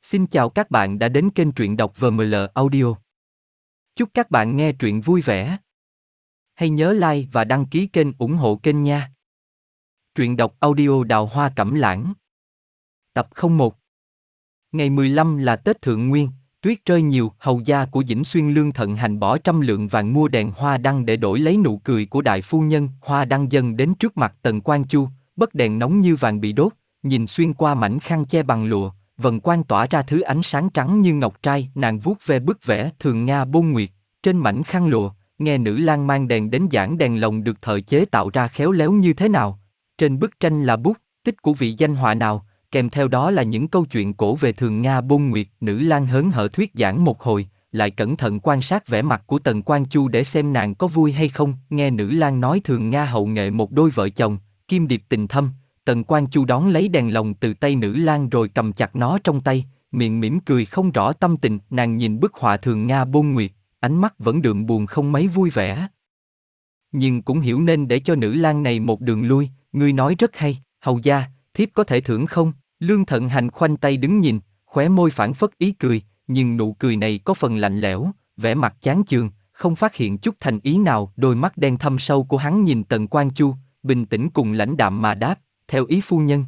Xin chào các bạn đã đến kênh truyện đọc VML Audio. Chúc các bạn nghe truyện vui vẻ. Hãy nhớ like và đăng ký kênh ủng hộ kênh nha. Truyện đọc audio Đào Hoa Cẩm Lãng. Tập 01. Ngày 15 là Tết Thượng Nguyên, tuyết rơi nhiều, hầu gia của Dĩnh Xuyên Lương Thận Hành bỏ 100 lượng vàng mua đèn hoa đăng để đổi lấy nụ cười của đại phu nhân. Hoa đăng dâng đến trước mặt Tần Quan Chu, bấc đèn nóng như vàng bị đốt, nhìn xuyên qua mảnh khăn che bằng lụa, vầng quang tỏa ra thứ ánh sáng trắng như ngọc trai. Nàng vuốt ve bức vẽ Thường Nga Bôn Nguyệt trên mảnh khăn lụa, nghe nữ lang mang đèn đến giảng đèn lồng được thợ chế tạo ra khéo léo như thế nào. Trên bức tranh là bút tích của vị danh họa nào, kèm theo đó là những câu chuyện cổ về Thường Nga Bôn Nguyệt. Nữ lang hớn hở thuyết giảng một hồi, lại cẩn thận quan sát vẻ mặt của Tần Quan Chu để xem nàng có vui hay không. Nghe nữ lang nói Thường Nga hậu nghệ một đôi vợ chồng, kim điệp tình thâm. Tần Quan Chu đón lấy đèn lồng từ tay nữ lang rồi cầm chặt nó trong tay, miệng mỉm cười không rõ tâm tình. Nàng nhìn bức họa Thường Nga Bôn Nguyệt, ánh mắt vẫn đượm buồn không mấy vui vẻ. Nhưng cũng hiểu nên để cho nữ lang này một đường lui. Ngươi nói rất hay, hầu gia, thiếp có thể thưởng không? Lương Thận Hành khoanh tay đứng nhìn, khóe môi phảng phất ý cười, nhưng nụ cười này có phần lạnh lẽo, vẻ mặt chán chường, không phát hiện chút thành ý nào. Đôi mắt đen thâm sâu của hắn nhìn Tần Quan Chu, bình tĩnh cùng lãnh đạm mà đáp, theo ý phu nhân.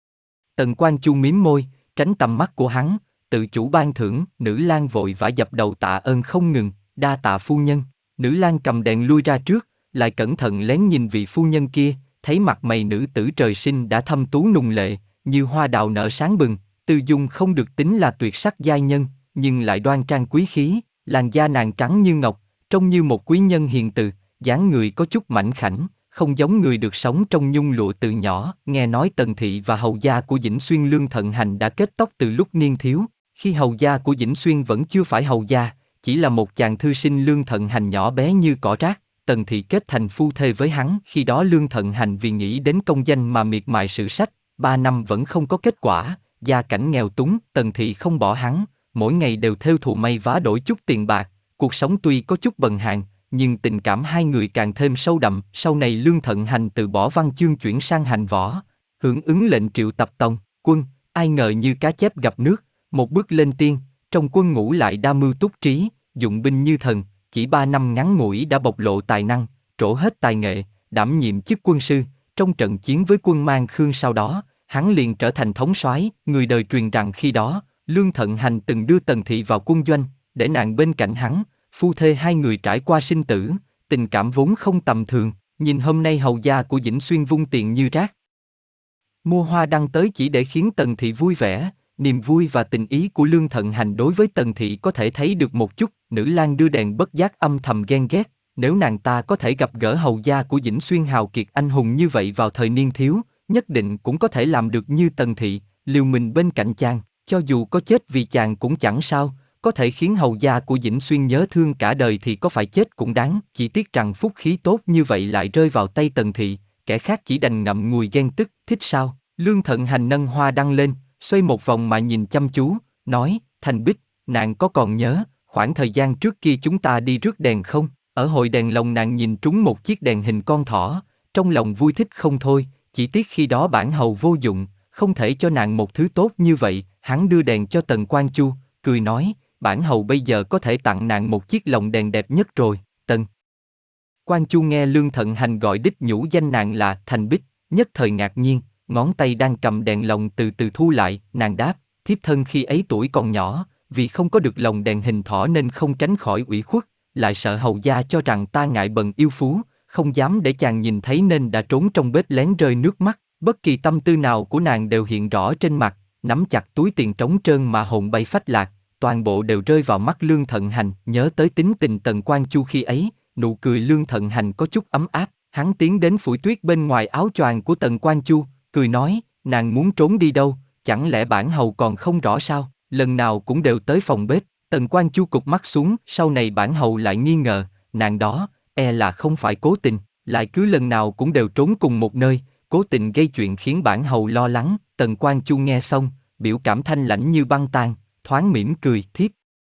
Tần Quan Chu mím môi, tránh tầm mắt của hắn, tự chủ ban thưởng. Nữ lang vội vã dập đầu tạ ơn không ngừng, đa tạ phu nhân. Nữ lang cầm đèn lui ra trước, lại cẩn thận lén nhìn vị phu nhân kia, thấy mặt mày nữ tử trời sinh đã thâm tú nùng lệ, như hoa đào nở sáng bừng, tư dung không được tính là tuyệt sắc giai nhân, nhưng lại đoan trang quý khí. Làn da nàng trắng như ngọc, trông như một quý nhân hiền từ, dáng người có chút mảnh khảnh, không giống người được sống trong nhung lụa từ nhỏ. Nghe nói Tần thị và hầu gia của Dĩnh Xuyên Lương Thận Hành đã kết tóc từ lúc niên thiếu, khi hầu gia của Dĩnh Xuyên vẫn chưa phải hầu gia, chỉ là một chàng thư sinh Lương Thận Hành nhỏ bé như cỏ rác. Tần thị kết thành phu thê với hắn. Khi đó Lương Thận Hành vì nghĩ đến công danh mà miệt mài sử sách, 3 năm vẫn không có kết quả, gia cảnh nghèo túng. Tần thị không bỏ hắn, mỗi ngày đều thêu thùa may vá đổi chút tiền bạc. Cuộc sống tuy có chút bần hạn, nhưng tình cảm hai người càng thêm sâu đậm. Sau này Lương Thận Hành từ bỏ văn chương chuyển sang hành võ, hưởng ứng lệnh triệu tập tòng quân. Ai ngờ như cá chép gặp nước, một bước lên tiên. Trong quân ngũ lại đa mưu túc trí, dụng binh như thần. Chỉ 3 năm ngắn ngủi đã bộc lộ tài năng, trổ hết tài nghệ, đảm nhiệm chức quân sư. Trong trận chiến với quân Mang Khương sau đó, hắn liền trở thành thống soái. Người đời truyền rằng khi đó, Lương Thận Hành từng đưa Tần thị vào quân doanh, để nàng bên cạnh hắn. Phu thê hai người trải qua sinh tử, tình cảm vốn không tầm thường. Nhìn hôm nay hầu gia của Dĩnh Xuyên vung tiền như rác mua hoa đăng tới chỉ để khiến Tần thị vui vẻ. Niềm vui và tình ý của Lương Thận Hành đối với Tần thị có thể thấy được một chút. Nữ lang đưa đèn bất giác âm thầm ghen ghét, nếu nàng ta có thể gặp gỡ hầu gia của Dĩnh Xuyên hào kiệt anh hùng như vậy vào thời niên thiếu, nhất định cũng có thể làm được như Tần thị, liều mình bên cạnh chàng, cho dù có chết vì chàng cũng chẳng sao. Có thể khiến hầu gia của Dĩnh Xuyên nhớ thương cả đời thì có phải chết cũng đáng. Chỉ tiếc rằng phúc khí tốt như vậy lại rơi vào tay Tần thị, kẻ khác chỉ đành ngậm ngùi ghen tức. Thích sao? Lương Thận Hành nâng hoa đăng lên, xoay một vòng mà nhìn chăm chú, nói, Thành Bích, nàng có còn nhớ khoảng thời gian trước kia chúng ta đi rước đèn không? Ở hội đèn lồng nàng nhìn trúng một chiếc đèn hình con thỏ, trong lòng vui thích không thôi. Chỉ tiếc khi đó bản hầu vô dụng, không thể cho nàng một thứ tốt như vậy. Hắn đưa đèn cho Tần Quan Chu, cười nói, bản hầu bây giờ có thể tặng nàng một chiếc lồng đèn đẹp nhất rồi. Tần Quan Chu nghe Lương Thận Hành gọi đích nhũ danh nàng là Thành Bích, nhất thời ngạc nhiên, ngón tay đang cầm đèn lồng từ từ thu lại. Nàng đáp, thiếp thân khi ấy tuổi còn nhỏ, vì không có được lồng đèn hình thỏ nên không tránh khỏi ủy khuất, lại sợ hầu gia cho rằng ta ngại bần yêu phú, không dám để chàng nhìn thấy nên đã trốn trong bếp lén rơi nước mắt. Bất kỳ tâm tư nào của nàng đều hiện rõ trên mặt, nắm chặt túi tiền trống trơn mà hồn bay phách lạc, toàn bộ đều rơi vào mắt Lương Thận Hành. Nhớ tới tính tình Tần Quan Chu khi ấy, nụ cười Lương Thận Hành có chút ấm áp. Hắn tiến đến phủi tuyết bên ngoài áo choàng của Tần Quan Chu, cười nói, nàng muốn trốn đi đâu, chẳng lẽ bản hầu còn không rõ sao? Lần nào cũng đều tới phòng bếp. Tần Quan Chu cụp mắt xuống, sau này bản hầu lại nghi ngờ, nàng đó, e là không phải cố tình, lại cứ lần nào cũng đều trốn cùng một nơi, cố tình gây chuyện khiến bản hầu lo lắng. Tần Quan Chu nghe xong, biểu cảm thanh lãnh như băng tan, thoáng mỉm cười, thiếp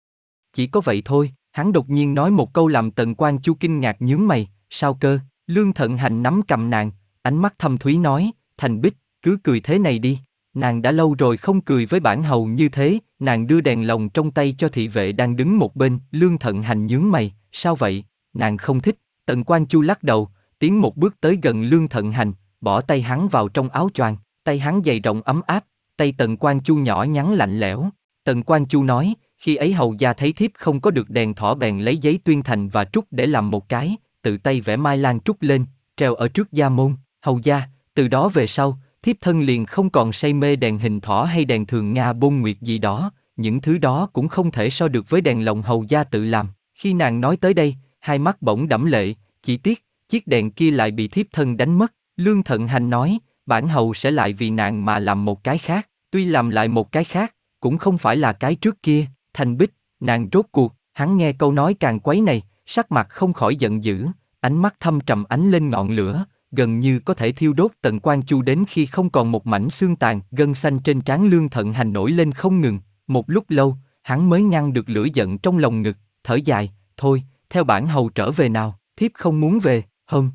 chỉ có vậy thôi. Hắn đột nhiên nói một câu làm Tần Quan Chu kinh ngạc nhướng mày, sao cơ? Lương Thận Hành nắm cầm nàng, ánh mắt thâm thúy nói, Thành Bích, cứ cười thế này đi, nàng đã lâu rồi không cười với bản hầu như thế. nàng đưa đèn lồng trong tay cho thị vệ đang đứng một bên. Lương Thận Hành nhướng mày, sao vậy, nàng không thích. Tần Quan Chu lắc đầu, tiến một bước tới gần Lương Thận Hành, bỏ tay hắn vào trong áo choàng. Tay hắn dày rộng ấm áp, tay Tần Quan Chu nhỏ nhắn lạnh lẽo. Tần Quan Chu nói, khi ấy hầu gia thấy thiếp không có được đèn thỏ bèn lấy giấy tuyên thành và trúc để làm một cái, tự tay vẽ mai lan trúc lên, treo ở trước gia môn. Hầu gia, từ đó về sau, thiếp thân liền không còn say mê đèn hình thỏ hay đèn thường Nga bôn nguyệt gì đó, những thứ đó cũng không thể so được với đèn lồng hầu gia tự làm. Khi nàng nói tới đây, hai mắt bỗng đẫm lệ, chỉ tiếc, chiếc đèn kia lại bị thiếp thân đánh mất. Lương Thận Hành nói, bản hầu sẽ lại vì nàng mà làm một cái khác, tuy làm lại một cái khác, cũng không phải là cái trước kia. Thành Bích, nàng rốt cuộc. Hắn nghe câu nói càng quấy này, sắc mặt không khỏi giận dữ, ánh mắt thâm trầm ánh lên ngọn lửa, gần như có thể thiêu đốt Tần Quan Chu đến khi không còn một mảnh xương tàn. Gân xanh trên trán Lương Thận Hành nổi lên không ngừng, một lúc lâu, hắn mới ngăn được lửa giận trong lòng ngực, thở dài, thôi, theo bản hầu trở về nào, thiếp không muốn về. Hôm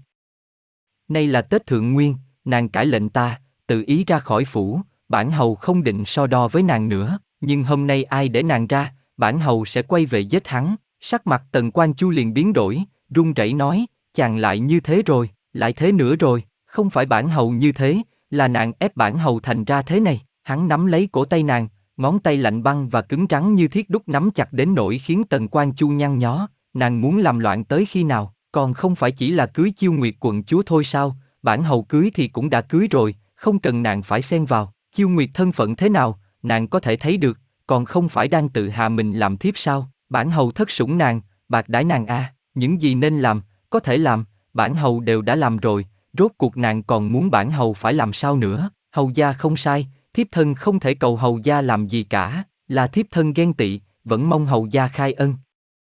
nay là Tết Thượng Nguyên, nàng cãi lệnh ta, tự ý ra khỏi phủ, bản hầu không định so đo với nàng nữa, nhưng hôm nay ai để nàng ra, bản hầu sẽ quay về giết hắn. Sắc mặt Tần Quan Chu liền biến đổi, run rẩy nói, chàng lại như thế rồi, lại thế nữa rồi, không phải bản hầu như thế, là nàng ép bản hầu thành ra thế này. Hắn nắm lấy cổ tay nàng, ngón tay lạnh băng và cứng rắn như thiết đúc nắm chặt đến nỗi khiến Tần Quan Chu nhăn nhó. Nàng muốn làm loạn tới khi nào, còn không phải chỉ là cưới Chiêu Nguyệt quận chúa thôi sao, bản hầu cưới thì cũng đã cưới rồi, không cần nàng phải xen vào. Chiêu Nguyệt thân phận thế nào, nàng có thể thấy được, còn không phải đang tự hạ mình làm thiếp sao. Bản hầu thất sủng nàng, bạc đãi nàng a, những gì nên làm, có thể làm, bản hầu đều đã làm rồi, rốt cuộc nàng còn muốn bản hầu phải làm sao nữa. Hầu gia không sai, thiếp thân không thể cầu hầu gia làm gì cả, là thiếp thân ghen tị, vẫn mong hầu gia khai ân.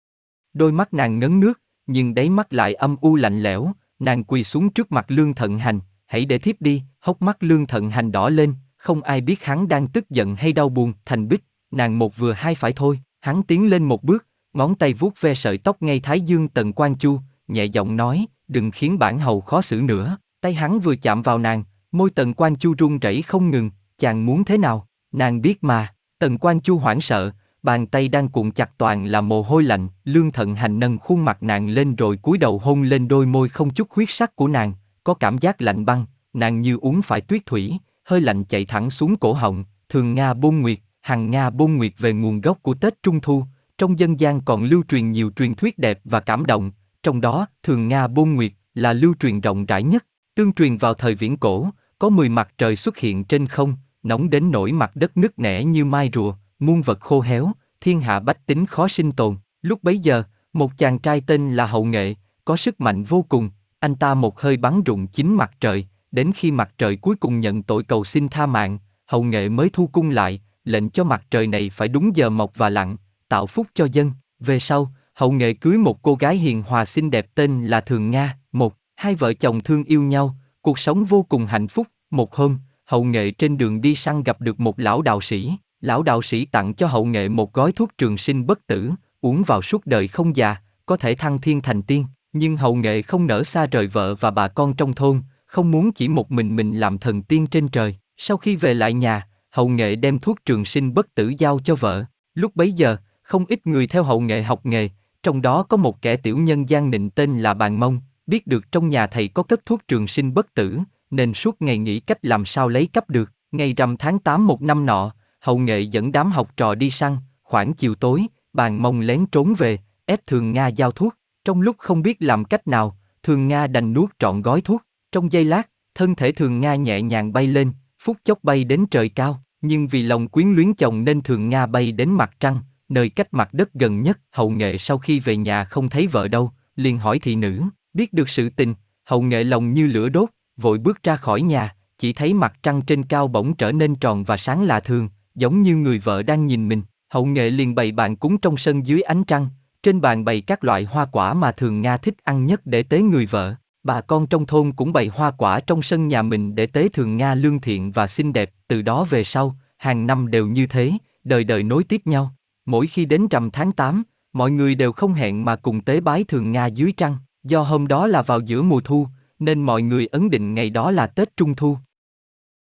Đôi mắt nàng ngấn nước, nhưng đáy mắt lại âm u lạnh lẽo, nàng quỳ xuống trước mặt Lương Thận Hành, hãy để thiếp đi. Hốc mắt Lương Thận Hành đỏ lên, không ai biết hắn đang tức giận hay đau buồn. Thành Bích, nàng một vừa hai phải thôi. Hắn tiến lên một bước, ngón tay vuốt ve sợi tóc ngay thái dương Tần Quan Chu, nhẹ giọng nói, đừng khiến bản hầu khó xử nữa. Tay hắn vừa chạm vào nàng, môi Tần Quan Chu run rẩy không ngừng, chàng muốn thế nào, nàng biết mà. Tần Quan Chu hoảng sợ, bàn tay đang cuộn chặt toàn là mồ hôi lạnh. Lương Thận Hành nâng khuôn mặt nàng lên rồi cúi đầu hôn lên đôi môi không chút huyết sắc của nàng, có cảm giác lạnh băng, nàng như uống phải tuyết thủy, hơi lạnh chạy thẳng xuống cổ họng. Thường Nga bôn nguyệt, hằng Nga bôn nguyệt về nguồn gốc của Tết Trung Thu, trong dân gian còn lưu truyền nhiều truyền thuyết đẹp và cảm động, trong đó Thường Nga bôn nguyệt là lưu truyền rộng rãi nhất. Tương truyền vào thời viễn cổ, có 10 mặt trời xuất hiện trên không, nóng đến nỗi mặt đất nứt nẻ như mai rùa, muôn vật khô héo, thiên hạ bách tính khó sinh tồn. Lúc bấy giờ, một chàng trai tên là Hậu Nghệ, có sức mạnh vô cùng, anh ta một hơi bắn rụng 9 mặt trời, đến khi mặt trời cuối cùng nhận tội cầu xin tha mạng, Hậu Nghệ mới thu cung lại, lệnh cho mặt trời này phải đúng giờ mọc và lặn, tạo phúc cho dân. Về sau, Hậu Nghệ cưới một cô gái hiền hòa xinh đẹp tên là Thường Nga. Hai vợ chồng thương yêu nhau, cuộc sống vô cùng hạnh phúc. Một hôm, Hậu Nghệ trên đường đi săn gặp được một lão đạo sĩ. Lão đạo sĩ tặng cho Hậu Nghệ một gói thuốc trường sinh bất tử, uống vào suốt đời không già, có thể thăng thiên thành tiên. Nhưng Hậu Nghệ không nỡ xa rời vợ và bà con trong thôn, không muốn chỉ một mình làm thần tiên trên trời. Sau khi về lại nhà, Hậu Nghệ đem thuốc trường sinh bất tử giao cho vợ. Lúc bấy giờ, không ít người theo Hậu Nghệ học nghề, trong đó có một kẻ tiểu nhân gian nịnh tên là Bàn Mông, biết được trong nhà thầy có cất thuốc trường sinh bất tử, nên suốt ngày nghĩ cách làm sao lấy cắp được. Ngày rằm tháng 8 một năm nọ, Hậu Nghệ dẫn đám học trò đi săn, khoảng chiều tối, Bàn Mông lén trốn về, ép Thường Nga giao thuốc. Trong lúc không biết làm cách nào, Thường Nga đành nuốt trọn gói thuốc. Trong giây lát, thân thể Thường Nga nhẹ nhàng bay lên, phút chốc bay đến trời cao. Nhưng vì lòng quyến luyến chồng nên Thường Nga bay đến mặt trăng, nơi cách mặt đất gần nhất. Hậu Nghệ sau khi về nhà không thấy vợ đâu, liền hỏi thị nữ. Biết được sự tình, Hậu Nghệ lòng như lửa đốt, vội bước ra khỏi nhà, chỉ thấy mặt trăng trên cao bỗng trở nên tròn và sáng lạ thường, giống như người vợ đang nhìn mình. Hậu Nghệ liền bày bàn cúng trong sân dưới ánh trăng, trên bàn bày các loại hoa quả mà Thường Nga thích ăn nhất để tế người vợ. Bà con trong thôn cũng bày hoa quả trong sân nhà mình để tế Thường Nga lương thiện và xinh đẹp. Từ đó về sau, hàng năm đều như thế, đời đời nối tiếp nhau. Mỗi khi đến rằm tháng 8, mọi người đều không hẹn mà cùng tế bái Thường Nga dưới trăng. Do hôm đó là vào giữa mùa thu, nên mọi người ấn định ngày đó là Tết Trung Thu.